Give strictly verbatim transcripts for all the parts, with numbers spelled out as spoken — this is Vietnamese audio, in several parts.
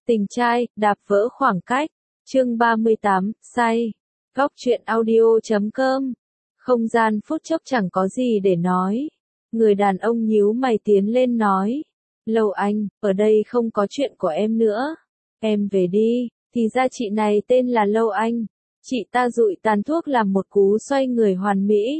Tình trai, đạp vỡ khoảng cách. Chương ba mươi tám, say. Góc truyện audio chấm com. Không gian phút chốc chẳng có gì để nói. Người đàn ông nhíu mày tiến lên nói. Lâu Anh, ở đây không có chuyện của em nữa. Em về đi. Thì ra chị này tên là Lâu Anh. Chị ta dụi tàn thuốc làm một cú xoay người hoàn mỹ.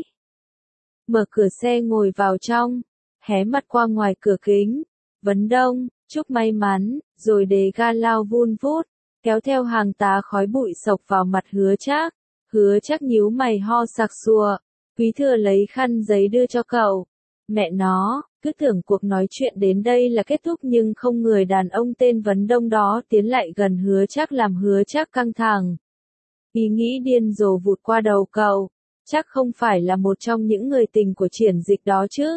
Mở cửa xe ngồi vào trong. Hé mặt qua ngoài cửa kính. Vấn Đông, chúc may mắn, rồi đề ga lao vun vút, kéo theo hàng tá khói bụi sộc vào mặt Hứa Trác. Hứa Trác nhíu mày ho sặc sụa. Quý Thừa lấy khăn giấy đưa cho cậu. Mẹ nó, cứ tưởng cuộc nói chuyện đến đây là kết thúc nhưng không, người đàn ông tên Vấn Đông đó tiến lại gần Hứa Trác làm Hứa Trác căng thẳng. Ý nghĩ điên rồ vụt qua đầu cậu. Chắc không phải là một trong những người tình của Triển Dịch đó chứ?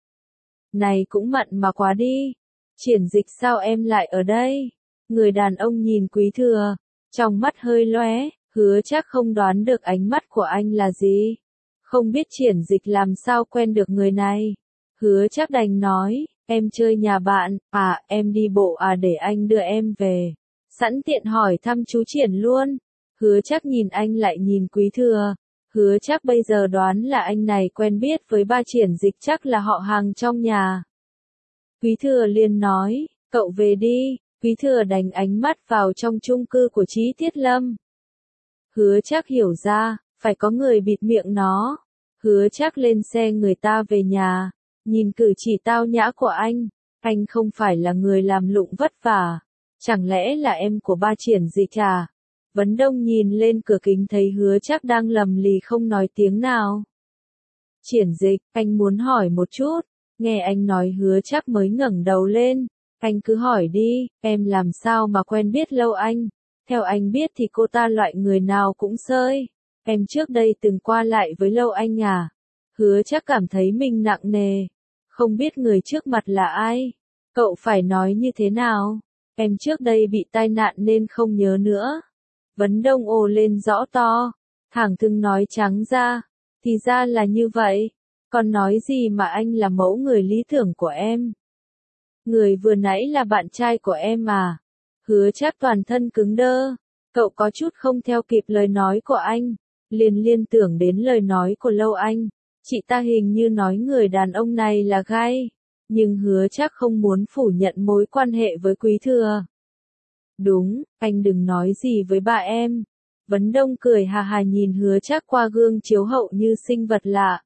Này cũng mận mà quá đi. Triển Dịch, sao em lại ở đây? Người đàn ông nhìn Quý Thừa, trong mắt hơi lóe. Hứa Trác không đoán được ánh mắt của anh là gì. Không biết Triển Dịch làm sao quen được người này. Hứa Trác đành nói, em chơi nhà bạn, à, em đi bộ à, để anh đưa em về. Sẵn tiện hỏi thăm chú Triển luôn. Hứa Trác nhìn anh lại nhìn Quý Thừa. Hứa Trác bây giờ đoán là anh này quen biết với ba Triển Dịch, chắc là họ hàng trong nhà. Quý Thừa liền nói, cậu về đi. Quý Thừa đánh ánh mắt vào trong chung cư của Chí Thiết Lâm. Hứa Trác hiểu ra, phải có người bịt miệng nó. Hứa Trác lên xe người ta về nhà. Nhìn cử chỉ tao nhã của anh, anh không phải là người làm lụng vất vả. Chẳng lẽ là em của ba Triển Dịch à? Vấn Đông nhìn lên cửa kính thấy Hứa Trác đang lầm lì không nói tiếng nào. Triển Dịch, anh muốn hỏi một chút. Nghe anh nói Hứa Trác mới ngẩng đầu lên. Anh cứ hỏi đi, em làm sao mà quen biết Lâu Anh? Theo anh biết thì cô ta loại người nào cũng xơi. Em trước đây từng qua lại với Lâu Anh à? Hứa Trác cảm thấy mình nặng nề. Không biết người trước mặt là ai? Cậu phải nói như thế nào? Em trước đây bị tai nạn nên không nhớ nữa. Vấn Đông ồ lên rõ to. Thẳng thừng nói trắng ra. Thì ra là như vậy. Còn nói gì mà anh là mẫu người lý tưởng của em? Người vừa nãy là bạn trai của em à? Hứa Trác toàn thân cứng đơ. Cậu có chút không theo kịp lời nói của anh. Liền liên tưởng đến lời nói của Lâu Anh. Chị ta hình như nói người đàn ông này là gay. Nhưng Hứa Trác không muốn phủ nhận mối quan hệ với Quý Thừa. Đúng, anh đừng nói gì với bà em. Vấn Đông cười hà hà nhìn Hứa Trác qua gương chiếu hậu như sinh vật lạ.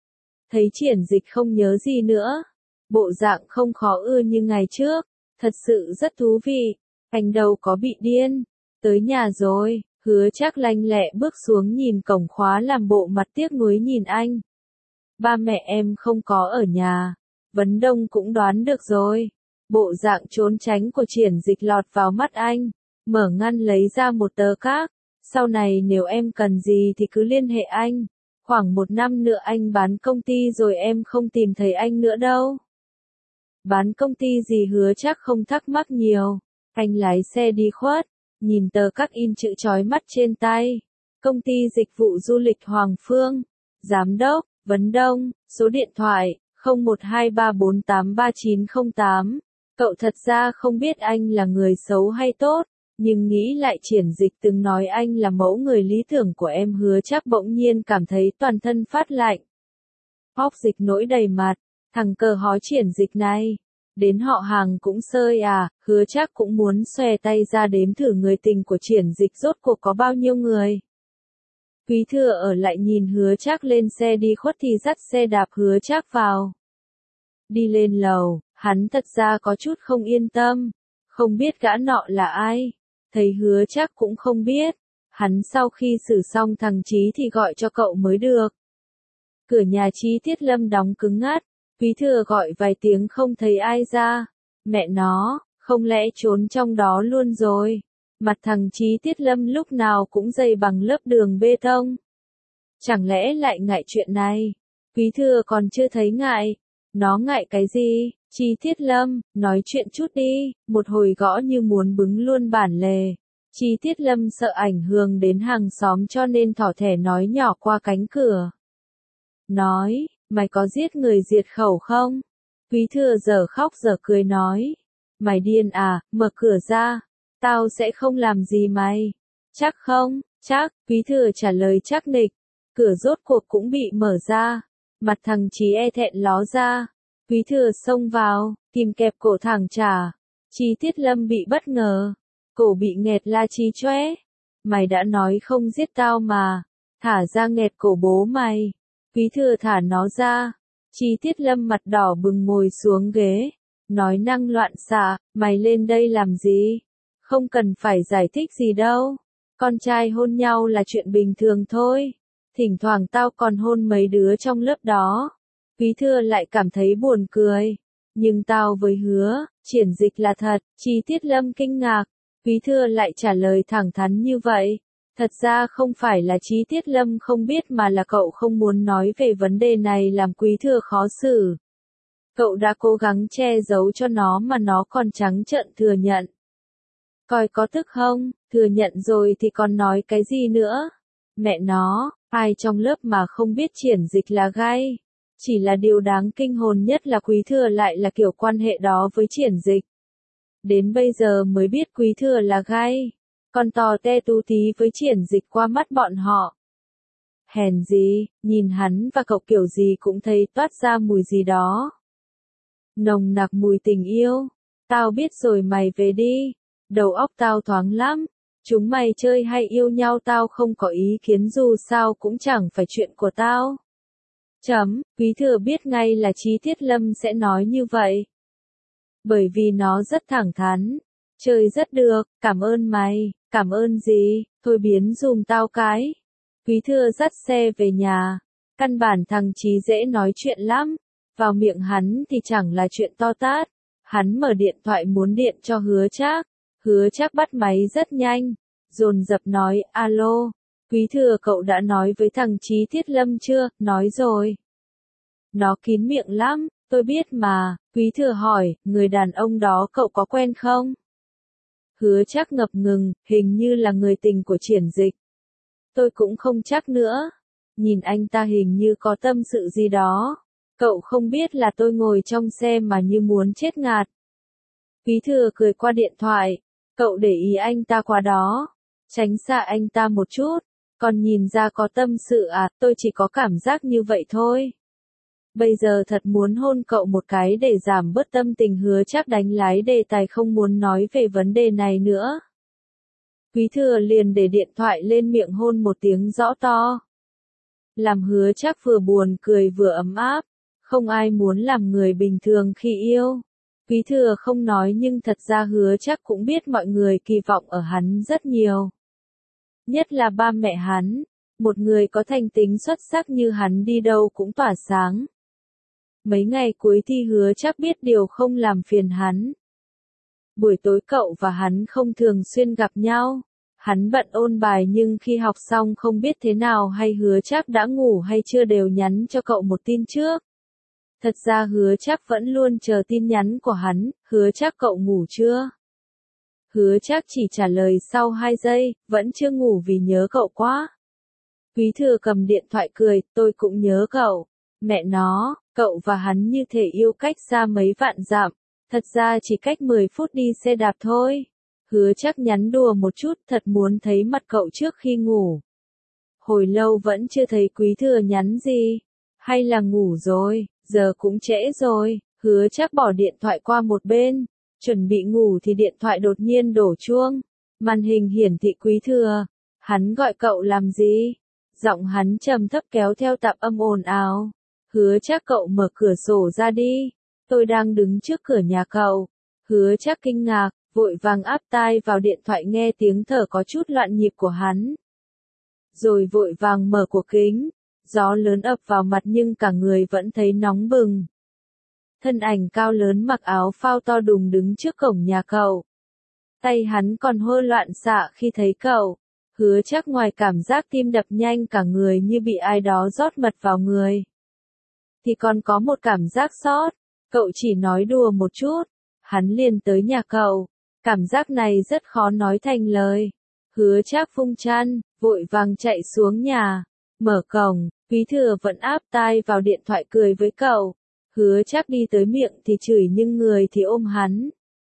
Thấy Triển Dịch không nhớ gì nữa. Bộ dạng không khó ưa như ngày trước. Thật sự rất thú vị. Anh đâu có bị điên. Tới nhà rồi. Hứa Trác lanh lẹ bước xuống nhìn cổng khóa làm bộ mặt tiếc nuối nhìn anh. Ba mẹ em không có ở nhà. Vấn Đông cũng đoán được rồi. Bộ dạng trốn tránh của Triển Dịch lọt vào mắt anh. Mở ngăn lấy ra một tờ cát. Sau này nếu em cần gì thì cứ liên hệ anh. Khoảng một năm nữa anh bán công ty rồi em không tìm thấy anh nữa đâu. Bán công ty gì? Hứa Trác không thắc mắc nhiều. Anh lái xe đi khuất. Nhìn tờ các in chữ chói mắt trên tay. Công ty dịch vụ du lịch Hoàng Phương. Giám đốc, Vấn Đông, số điện thoại, không một hai ba bốn tám ba chín không tám. Cậu thật ra không biết anh là người xấu hay tốt, nhưng nghĩ lại Triển Dịch từng nói anh là mẫu người lý tưởng của em. Hứa Trác bỗng nhiên cảm thấy toàn thân phát lạnh. Óc Dịch nổi đầy mặt, thằng cờ hói Triển Dịch này. Đến họ hàng cũng xơi à? Hứa Trác cũng muốn xòe tay ra đếm thử người tình của Triển Dịch rốt cuộc có bao nhiêu người. Quý Thừa ở lại nhìn Hứa Trác lên xe đi khuất thì dắt xe đạp Hứa Trác vào. Đi lên lầu, hắn thật ra có chút không yên tâm. Không biết gã nọ là ai. Thấy Hứa Trác cũng không biết. Hắn sau khi xử xong thằng Chí thì gọi cho cậu mới được. Cửa nhà Chí Thiết Lâm đóng cứng ngắt. Quý Thừa gọi vài tiếng không thấy ai ra. Mẹ nó, không lẽ trốn trong đó luôn rồi? Mặt thằng Chí Thiết Lâm lúc nào cũng dày bằng lớp đường bê tông. Chẳng lẽ lại ngại chuyện này? Quý Thừa còn chưa thấy ngại. Nó ngại cái gì? Chí Thiết Lâm, nói chuyện chút đi. Một hồi gõ như muốn bứng luôn bản lề. Chí Thiết Lâm sợ ảnh hưởng đến hàng xóm cho nên thỏ thẻ nói nhỏ qua cánh cửa. Nói, mày có giết người diệt khẩu không? Quý Thừa giờ khóc giờ cười nói. Mày điên à, mở cửa ra. Tao sẽ không làm gì mày. Chắc không? Chắc, Quý Thừa trả lời chắc nịch. Cửa rốt cuộc cũng bị mở ra. Mặt thằng Chí e thẹn ló ra. Quý Thừa xông vào, kìm kẹp cổ thẳng trả. Chí Tiết Lâm bị bất ngờ. Cổ bị nghẹt la chí choé. Mày đã nói không giết tao mà. Thả ra nghẹt cổ bố mày. Quý Thừa thả nó ra. Chí Tiết Lâm mặt đỏ bừng ngồi xuống ghế. Nói năng loạn xạ, mày lên đây làm gì? Không cần phải giải thích gì đâu. Con trai hôn nhau là chuyện bình thường thôi. Thỉnh thoảng tao còn hôn mấy đứa trong lớp đó. Quý Thừa lại cảm thấy buồn cười. Nhưng tao với hứa, triển dịch là thật. Chí Tiết Lâm kinh ngạc. Quý Thừa lại trả lời thẳng thắn như vậy. Thật ra không phải là Chí Tiết Lâm không biết mà là cậu không muốn nói về vấn đề này làm Quý Thừa khó xử. Cậu đã cố gắng che giấu cho nó mà nó còn trắng trợn thừa nhận. Coi có tức không, thừa nhận rồi thì còn nói cái gì nữa. Mẹ nó, ai trong lớp mà không biết triển dịch là gay. Chỉ là điều đáng kinh hồn nhất là Quý Thừa lại là kiểu quan hệ đó với triển dịch. Đến bây giờ mới biết Quý Thừa là gay. Còn tò te tú tí với triển dịch qua mắt bọn họ. Hèn gì, nhìn hắn và cậu kiểu gì cũng thấy toát ra mùi gì đó. Nồng nặc mùi tình yêu. Tao biết rồi mày về đi. Đầu óc tao thoáng lắm. Chúng mày chơi hay yêu nhau tao không có ý kiến dù sao cũng chẳng phải chuyện của tao. Chấm, Quý Thừa biết ngay là Chí Tiết Lâm sẽ nói như vậy. Bởi vì nó rất thẳng thắn. Chơi rất được, cảm ơn mày, cảm ơn gì, thôi biến dùm tao cái. Quý Thừa dắt xe về nhà. Căn bản thằng Chí dễ nói chuyện lắm. Vào miệng hắn thì chẳng là chuyện to tát. Hắn mở điện thoại muốn điện cho Hứa Trác. Hứa Trác bắt máy rất nhanh. Dồn dập nói, alo. Quý Thừa cậu đã nói với thằng Chí Tiết Lâm chưa? Nói rồi. Nó kín miệng lắm, tôi biết mà. Quý Thừa hỏi, người đàn ông đó cậu có quen không? Hứa Trác ngập ngừng, hình như là người tình của triển dịch. Tôi cũng không chắc nữa. Nhìn anh ta hình như có tâm sự gì đó. Cậu không biết là tôi ngồi trong xe mà như muốn chết ngạt. Quý Thừa cười qua điện thoại. Cậu để ý anh ta qua đó. Tránh xa anh ta một chút. Còn nhìn ra có tâm sự à, tôi chỉ có cảm giác như vậy thôi. Bây giờ thật muốn hôn cậu một cái để giảm bớt tâm tình. Hứa Trác đánh lái đề tài không muốn nói về vấn đề này nữa. Quý Thừa liền để điện thoại lên miệng hôn một tiếng rõ to. Làm Hứa Trác vừa buồn cười vừa ấm áp. Không ai muốn làm người bình thường khi yêu. Quý Thừa không nói nhưng thật ra Hứa Trác cũng biết mọi người kỳ vọng ở hắn rất nhiều. Nhất là ba mẹ hắn. Một người có thành tính xuất sắc như hắn đi đâu cũng tỏa sáng. Mấy ngày cuối thi Hứa Trác biết điều không làm phiền hắn. Buổi tối cậu và hắn không thường xuyên gặp nhau. Hắn bận ôn bài nhưng khi học xong không biết thế nào hay Hứa Trác đã ngủ hay chưa đều nhắn cho cậu một tin trước. Thật ra Hứa Trác vẫn luôn chờ tin nhắn của hắn, Hứa Trác cậu ngủ chưa? Hứa Trác chỉ trả lời sau hai giây, vẫn chưa ngủ vì nhớ cậu quá. Quý Thừa cầm điện thoại cười, tôi cũng nhớ cậu. Mẹ nó, cậu và hắn như thể yêu cách xa mấy vạn dặm. Thật ra chỉ cách mười phút đi xe đạp thôi. Hứa Trác nhắn đùa một chút, thật muốn thấy mặt cậu trước khi ngủ. Hồi lâu vẫn chưa thấy Quý Thừa nhắn gì. Hay là ngủ rồi, giờ cũng trễ rồi. Hứa Trác bỏ điện thoại qua một bên. Chuẩn bị ngủ thì điện thoại đột nhiên đổ chuông. Màn hình hiển thị Quý Thừa. Hắn gọi cậu làm gì? Giọng hắn trầm thấp kéo theo tạp âm ồn ào. Hứa Trác cậu mở cửa sổ ra đi. Tôi đang đứng trước cửa nhà cậu. Hứa Trác kinh ngạc, vội vàng áp tai vào điện thoại nghe tiếng thở có chút loạn nhịp của hắn. Rồi vội vàng mở của kính. Gió lớn ập vào mặt nhưng cả người vẫn thấy nóng bừng. Thân ảnh cao lớn mặc áo phao to đùng đứng trước cổng nhà cậu. Tay hắn còn hơ loạn xạ khi thấy cậu. Hứa Trác ngoài cảm giác tim đập nhanh cả người như bị ai đó rót mật vào người. Thì còn có một cảm giác sót. Cậu chỉ nói đùa một chút. Hắn liền tới nhà cậu. Cảm giác này rất khó nói thành lời. Hứa Trác vung chăn, vội vàng chạy xuống nhà. Mở cổng, Quý Thừa vẫn áp tai vào điện thoại cười với cậu. Hứa Trác đi tới miệng thì chửi nhưng người thì ôm hắn.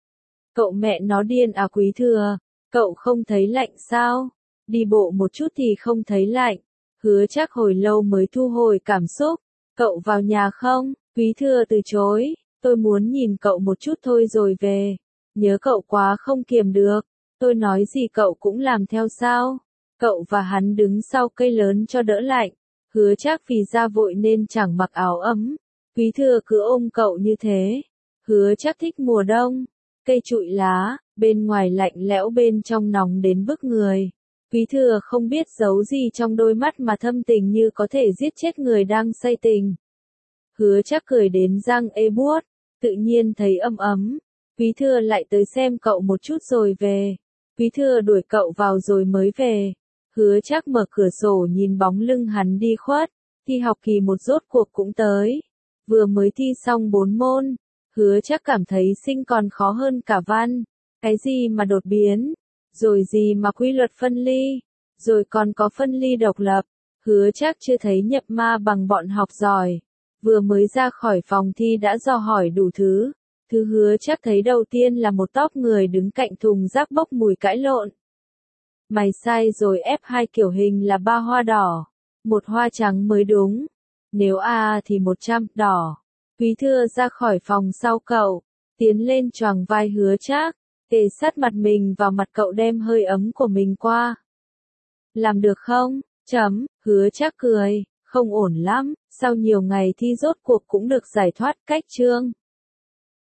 Cậu mẹ nó điên à Quý Thừa, cậu không thấy lạnh sao? Đi bộ một chút thì không thấy lạnh. Hứa Trác hồi lâu mới thu hồi cảm xúc. Cậu vào nhà không? Quý Thừa từ chối. Tôi muốn nhìn cậu một chút thôi rồi về. Nhớ cậu quá không kiềm được. Tôi nói gì cậu cũng làm theo sao? Cậu và hắn đứng sau cây lớn cho đỡ lạnh. Hứa Trác vì ra vội nên chẳng mặc áo ấm. Quý Thừa cứ ôm cậu như thế. Hứa Trác thích mùa đông. Cây trụi lá, bên ngoài lạnh lẽo bên trong nóng đến bức người. Quý Thừa không biết giấu gì trong đôi mắt mà thâm tình như có thể giết chết người đang say tình. Hứa Trác cười đến răng ê buốt, tự nhiên thấy ấm ấm. Quý Thừa lại tới xem cậu một chút rồi về. Quý Thừa đuổi cậu vào rồi mới về. Hứa Trác mở cửa sổ nhìn bóng lưng hắn đi khuất. Thi học kỳ một rốt cuộc cũng tới. Vừa mới thi xong bốn môn. Hứa Trác cảm thấy sinh còn khó hơn cả văn. Cái gì mà đột biến, rồi gì mà quy luật phân ly, rồi còn có phân ly độc lập. Hứa Trác chưa thấy nhập ma bằng bọn học giỏi. Vừa mới ra khỏi phòng thi đã dò hỏi đủ thứ. Thứ Hứa Trác thấy đầu tiên là một tốp người đứng cạnh thùng rác bốc mùi cãi lộn. Mày sai rồi, ép hai kiểu hình là ba hoa đỏ, một hoa trắng mới đúng. Nếu A thì một trăm, đỏ. Quý Thừa ra khỏi phòng sau cậu, tiến lên choàng vai Hứa Trác, kề sát mặt mình vào mặt cậu đem hơi ấm của mình qua. Làm được không? Chấm, Hứa Trác cười, không ổn lắm, sau nhiều ngày thi rốt cuộc cũng được giải thoát cách chương.